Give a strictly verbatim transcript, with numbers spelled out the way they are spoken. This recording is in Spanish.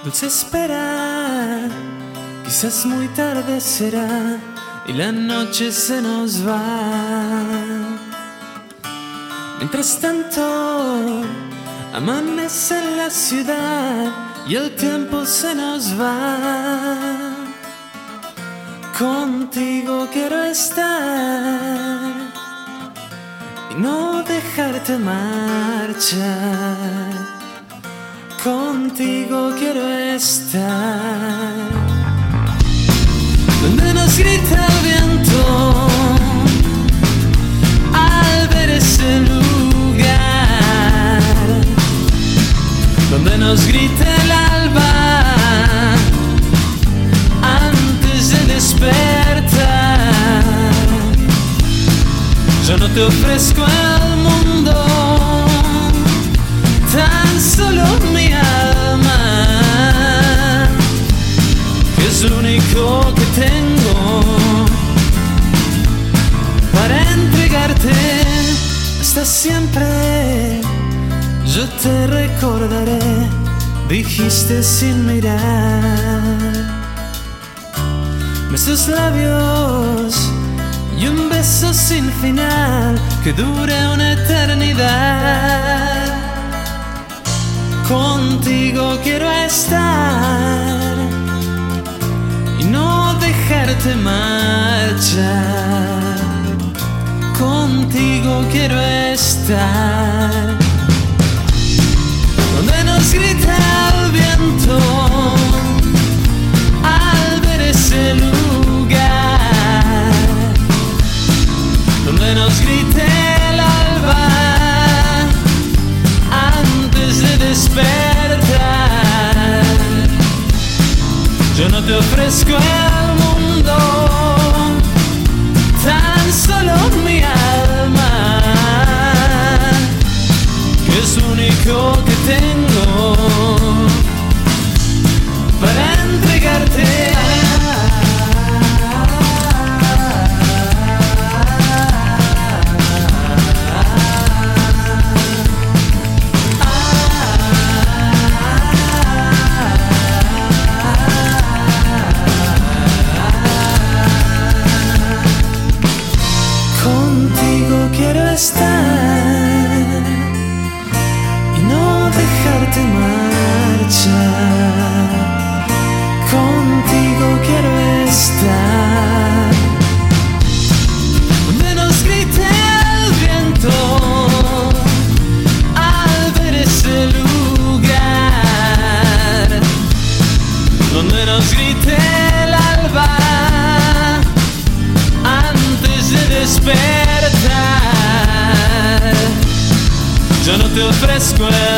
Dulce espera, quizás muy tarde será y la noche se nos va. Mientras tanto, amanece en la ciudad y el tiempo se nos va. Contigo quiero estar y no dejarte marchar. Contigo quiero estar donde nos grita el viento al ver ese lugar, donde nos grita el alba antes de despertar. Yo no te ofrezco el mundo, tan solo mi alma, que es lo único que tengo para entregarte. Hasta siempre yo te recordaré, dijiste sin mirar. Esos labios y un beso sin final que dure una eternidad. Contigo quiero estar y no dejarte marchar. Contigo quiero estar donde nos grita el viento al ver ese lugar, donde nos grite el alba antes de despertar. Yo no te ofrezco el mundo, tan solo mi alma, que es lo único que tengo para entregarte. Contigo quiero estar y no dejarte marchar. Contigo quiero estar donde nos grite el viento al ver ese lugar, donde nos grite el alba antes de despertar. Yo no te ofrezco el